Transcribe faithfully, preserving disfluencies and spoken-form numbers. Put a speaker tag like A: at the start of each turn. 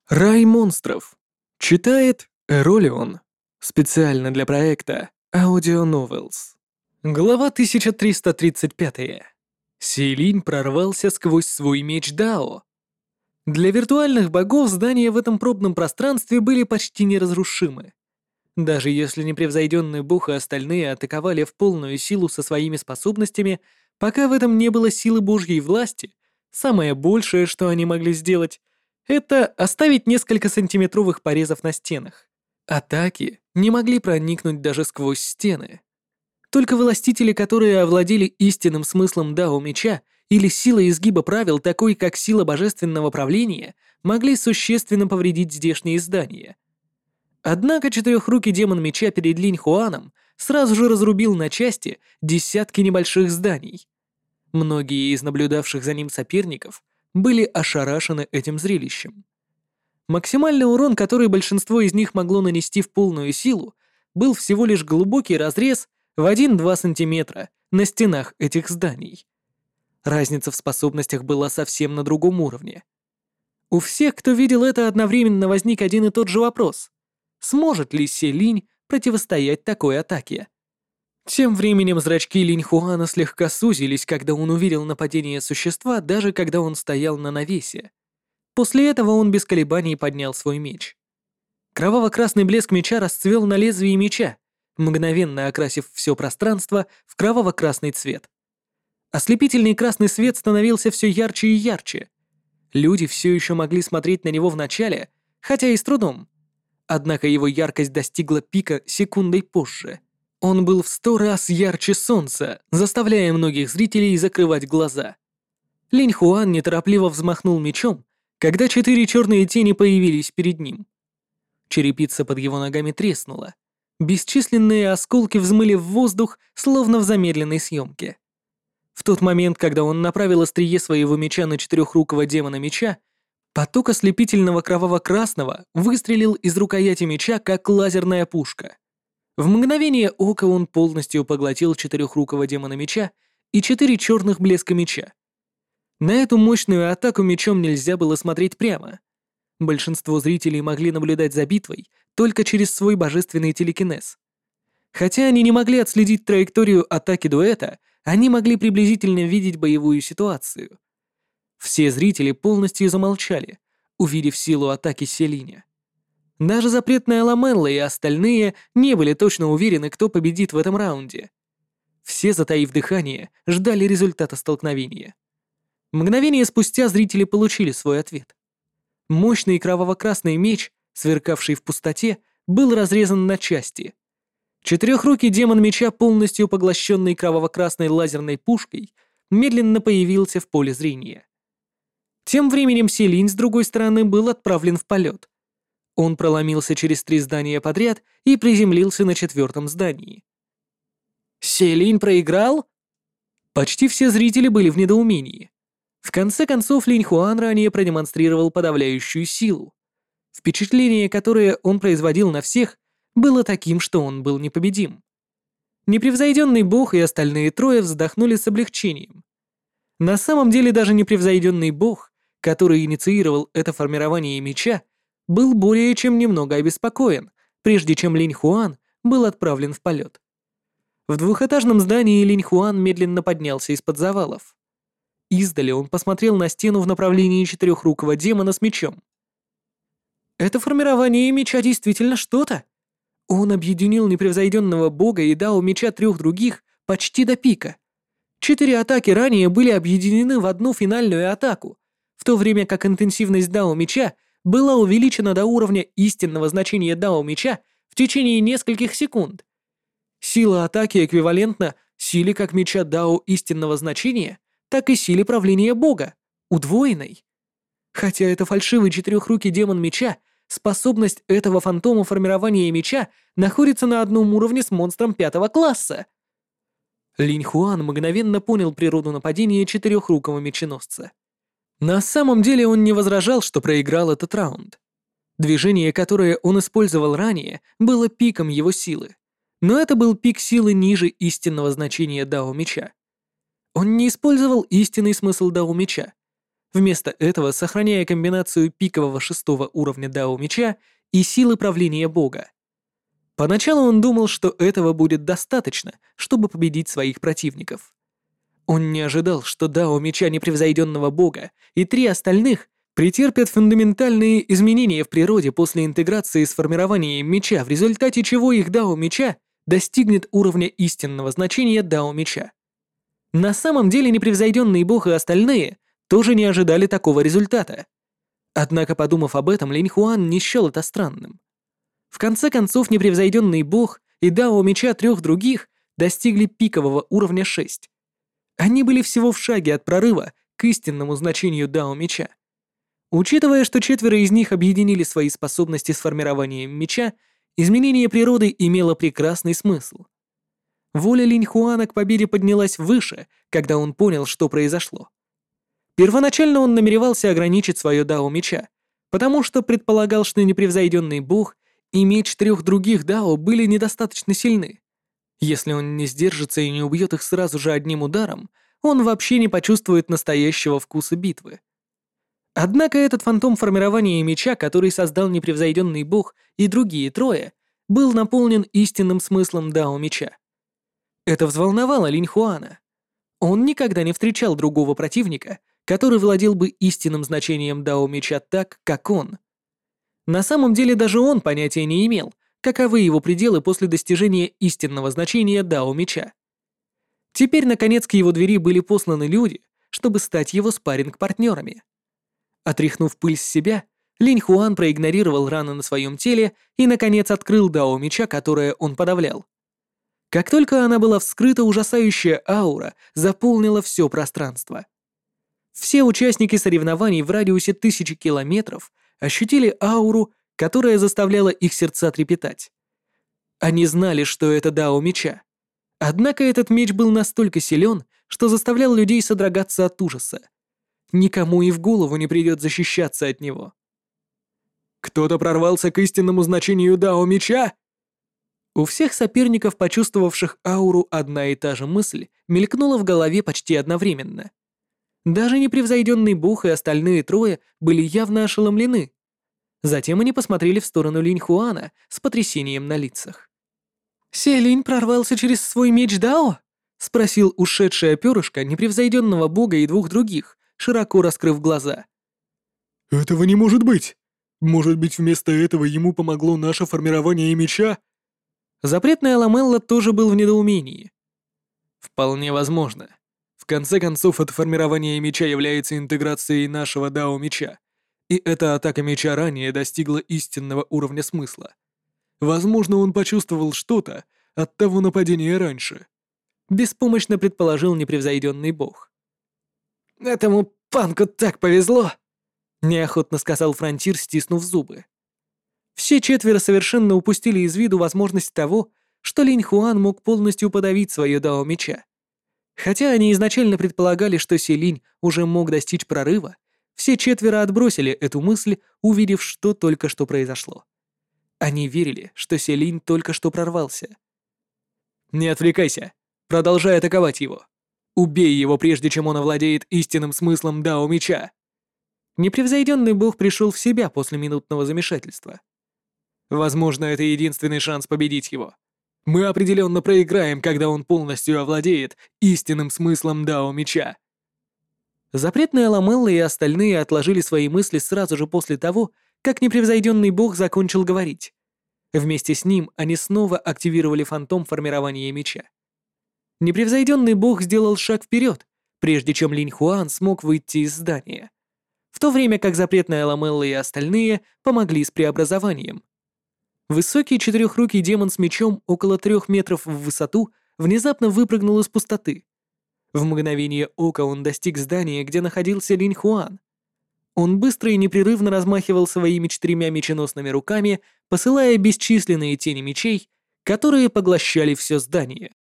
A: Рай монстров. Читает Эролион. Специально для проекта Audio Novels. Глава тысяча триста тридцать пять. Сейлинь прорвался сквозь свой меч Дао. Для виртуальных богов здания в этом пробном пространстве были почти неразрушимы. Даже если непревзойденный бог и остальные атаковали в полную силу со своими способностями, пока в этом не было силы божьей власти, самое большее, что они могли сделать, это оставить несколько сантиметровых порезов на стенах. Атаки не могли проникнуть даже сквозь стены. Только властители, которые овладели истинным смыслом Дао Меча или силой изгиба правил, такой как сила божественного правления, могли существенно повредить здешние здания. Однако четырехрукий демон меча перед Линь Хуаном сразу же разрубил на части десятки небольших зданий. Многие из наблюдавших за ним соперников были ошарашены этим зрелищем. Максимальный урон, который большинство из них могло нанести в полную силу, был всего лишь глубокий разрез в один-два сантиметра на стенах этих зданий. Разница в способностях была совсем на другом уровне. У всех, кто видел это, одновременно возник один и тот же вопрос: сможет ли Селинь противостоять такой атаке? Тем временем зрачки Линь Хуана слегка сузились, когда он увидел нападение существа, даже когда он стоял на навесе. После этого он без колебаний поднял свой меч. Кроваво-красный блеск меча расцвел на лезвии меча, мгновенно окрасив все пространство в кроваво-красный цвет. Ослепительный красный свет становился все ярче и ярче. Люди все еще могли смотреть на него вначале, хотя и с трудом. Однако его яркость достигла пика секундой позже. Он был в сто раз ярче солнца, заставляя многих зрителей закрывать глаза. Линь Хуан неторопливо взмахнул мечом, когда четыре черные тени появились перед ним. Черепица под его ногами треснула. Бесчисленные осколки взмыли в воздух, словно в замедленной съемке. В тот момент, когда он направил острие своего меча на четырехрукого демона меча, поток ослепительного кроваво-красного выстрелил из рукояти меча, как лазерная пушка. В мгновение ока он полностью поглотил четырехрукого демона меча и четыре черных блеска меча. На эту мощную атаку мечом нельзя было смотреть прямо. Большинство зрителей могли наблюдать за битвой только через свой божественный телекинез. Хотя они не могли отследить траекторию атаки дуэта, они могли приблизительно видеть боевую ситуацию. Все зрители полностью замолчали, увидев силу атаки Селиня. Даже запретная Ламелла и остальные не были точно уверены, кто победит в этом раунде. Все, затаив дыхание, ждали результата столкновения. Мгновение спустя зрители получили свой ответ. Мощный кроваво-красный меч, сверкавший в пустоте, был разрезан на части. Четырехрукий демон меча, полностью поглощенный кроваво-красной лазерной пушкой, медленно появился в поле зрения. Тем временем Селинь, с другой стороны, был отправлен в полет. Он проломился через три здания подряд и приземлился на четвертом здании. Селинь проиграл? Почти все зрители были в недоумении. В конце концов, Линь Хуан ранее продемонстрировал подавляющую силу. Впечатление, которое он производил на всех, было таким, что он был непобедим. Непревзойденный бог и остальные трое вздохнули с облегчением. На самом деле даже непревзойденный бог, который инициировал это формирование меча, был более чем немного обеспокоен, прежде чем Линь Хуан был отправлен в полет. В двухэтажном здании Линь Хуан медленно поднялся из-под завалов. Издали он посмотрел на стену в направлении четырехрукого демона с мечом. Это формирование меча действительно что-то. Он объединил непревзойденного бога и дао меча трех других почти до пика. Четыре атаки ранее были объединены в одну финальную атаку, в то время как интенсивность дао меча была увеличена до уровня истинного значения дао меча в течение нескольких секунд. Сила атаки эквивалентна силе как меча дао истинного значения, так и силе правления бога, удвоенной. Хотя это фальшивый четырехрукий демон меча, способность этого фантома формирования меча находится на одном уровне с монстром пятого класса. Линь Хуан мгновенно понял природу нападения четырехрукого меченосца. На самом деле он не возражал, что проиграл этот раунд. Движение, которое он использовал ранее, было пиком его силы, но это был пик силы ниже истинного значения дао меча. Он не использовал истинный смысл дао меча. вместо этого сохраняя комбинацию пикового шестого уровня Дао Меча и силы правления Бога. Поначалу он думал, что этого будет достаточно, чтобы победить своих противников. Он не ожидал, что Дао Меча Непревзойденного Бога и три остальных претерпят фундаментальные изменения в природе после интеграции с формированием меча, в результате чего их Дао Меча достигнет уровня истинного значения Дао Меча. На самом деле Непревзойденный Бог и остальные тоже не ожидали такого результата. Однако, подумав об этом, Линь Хуан не счел это странным. В конце концов, Непревзойденный Бог и Дао Меча трех других достигли пикового уровня шесть. Они были всего в шаге от прорыва к истинному значению Дао Меча. Учитывая, что четверо из них объединили свои способности с формированием меча, изменение природы имело прекрасный смысл. Воля Линь Хуана к победе поднялась выше, когда он понял, что произошло. Первоначально он намеревался ограничить свое Дао Меча, потому что предполагал, что Непревзойденный Бог и меч трех других Дао были недостаточно сильны. Если он не сдержится и не убьет их сразу же одним ударом, он вообще не почувствует настоящего вкуса битвы. Однако этот фантом формирования меча, который создал Непревзойденный Бог и другие трое, был наполнен истинным смыслом Дао Меча. Это взволновало Линь Хуана. Он никогда не встречал другого противника, который владел бы истинным значением Дао Меча так, как он. На самом деле даже он понятия не имел, каковы его пределы после достижения истинного значения Дао Меча. Теперь, наконец, к его двери были посланы люди, чтобы стать его спарринг-партнерами. Отряхнув пыль с себя, Линь Хуан проигнорировал раны на своем теле и, наконец, открыл Дао Меча, которое он подавлял. Как только она была вскрыта, ужасающая аура заполнила все пространство. Все участники соревнований в радиусе тысячи километров ощутили ауру, которая заставляла их сердца трепетать. Они знали, что это Дао Меча. Однако этот меч был настолько силен, что заставлял людей содрогаться от ужаса. Никому и в голову не придет защищаться от него. «Кто-то прорвался к истинному значению Дао Меча?» У всех соперников, почувствовавших ауру, одна и та же мысль мелькнула в голове почти одновременно. Даже Непревзойденный Бог и остальные трое были явно ошеломлены. Затем они посмотрели в сторону Линь Хуана с потрясением на лицах. «Селинь прорвался через свой меч Дао?» — спросил ушедшее перышко Непревзойденного Бога и двух других, широко раскрыв глаза.
B: «Этого не может быть! Может быть, вместо этого ему помогло наше формирование меча?»
A: Запретная Ламелла тоже был в недоумении.
B: «Вполне возможно. В конце концов, это формирование меча является интеграцией нашего Дао Меча, и эта атака меча ранее достигла истинного уровня смысла. Возможно, он почувствовал что-то от того нападения раньше», — беспомощно предположил Непревзойденный Бог.
A: «Этому панку так повезло!» — неохотно сказал Фронтир, стиснув зубы. Все четверо совершенно упустили из виду возможность того, что Линь Хуан мог полностью подавить свое Дао Меча. Хотя они изначально предполагали, что Селинь уже мог достичь прорыва, все четверо отбросили эту мысль, увидев, что только что произошло. Они верили, что Селинь только что прорвался.
B: «Не отвлекайся. Продолжай атаковать его. Убей его, прежде чем он овладеет истинным смыслом Дао Меча».
A: Непревзойденный Бог пришел в себя после минутного замешательства.
B: «Возможно, это единственный шанс победить его. Мы определенно проиграем, когда он полностью овладеет истинным смыслом Дао Меча».
A: Запретная Ламелла и остальные отложили свои мысли сразу же после того, как Непревзойденный Бог закончил говорить. Вместе с ним они снова активировали фантом формирования меча. Непревзойденный Бог сделал шаг вперед, прежде чем Линь Хуан смог выйти из здания, в то время как Запретная Ламелла и остальные помогли с преобразованием. Высокий четырехрукий демон с мечом около трех метров в высоту внезапно выпрыгнул из пустоты. В мгновение ока он достиг здания, где находился Линь Хуан. Он быстро и непрерывно размахивал своими четырьмя меченосными руками, посылая бесчисленные тени мечей, которые поглощали все здание.